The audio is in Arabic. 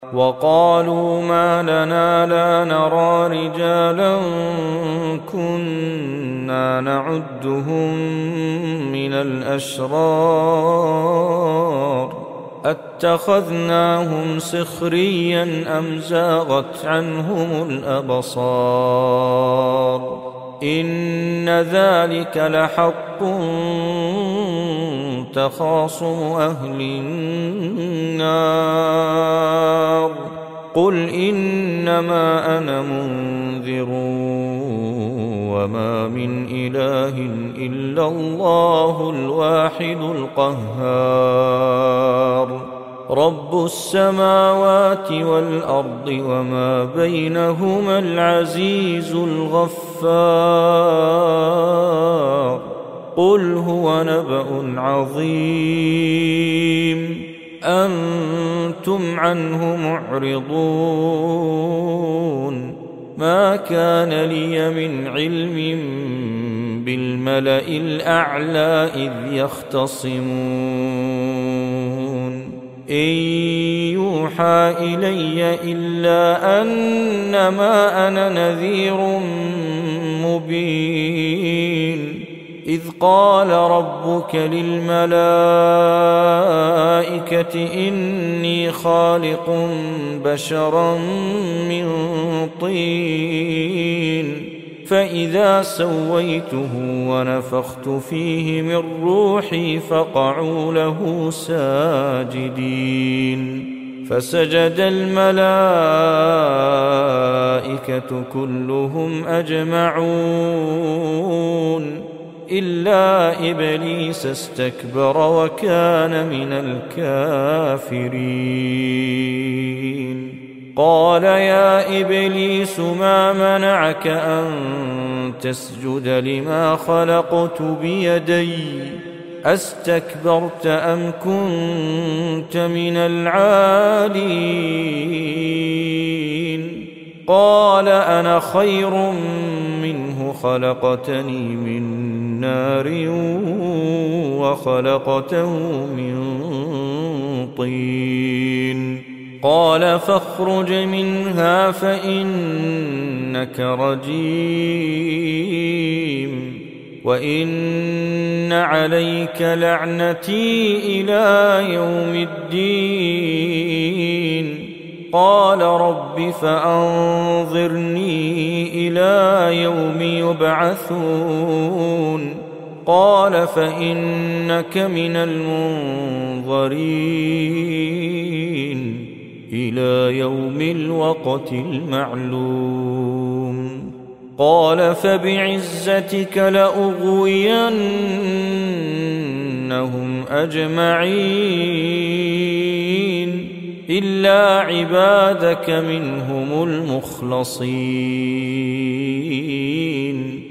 وقالوا ما لنا لا نرى رجالا كنا نعدهم من الأشرار أتخذناهم سخريا أم زاغت عنهم الأبصار إن ذلك لحق تخاصم أهل النار قل إنما أنا منذر وما من إله إلا الله الواحد القهار رب السماوات والأرض وما بينهما العزيز الغفار قل هو نبأ عظيم أنتم عنه معرضون ما كان لي من علم بالملأ الأعلى إذ يختصمون إن يوحى إلي إلا أنما أنا نذير مبين إذ قال ربك للملائكة إني خالق بشرا من طين فإذا سويته ونفخت فيه من روحي فقعوا له ساجدين فسجد الملائكة كلهم أجمعون إلا إبليس استكبر وكان من الكافرين قال يا إبليس ما منعك أن تسجد لما خلقت بيدي أستكبرت أم كنت من العالين قال أنا خير منه خلقتني من نار وخلقته من طين قال فاخرج منها فإنك رجيم وإن عليك لعنتي إلى يوم الدين قال رب فأنظرني إلى يوم يبعثون قال فإنك من المنظرين إلى يوم الوقت المعلوم قال فبعزتك لأغوينهم أجمعين إلا عبادك منهم المخلصين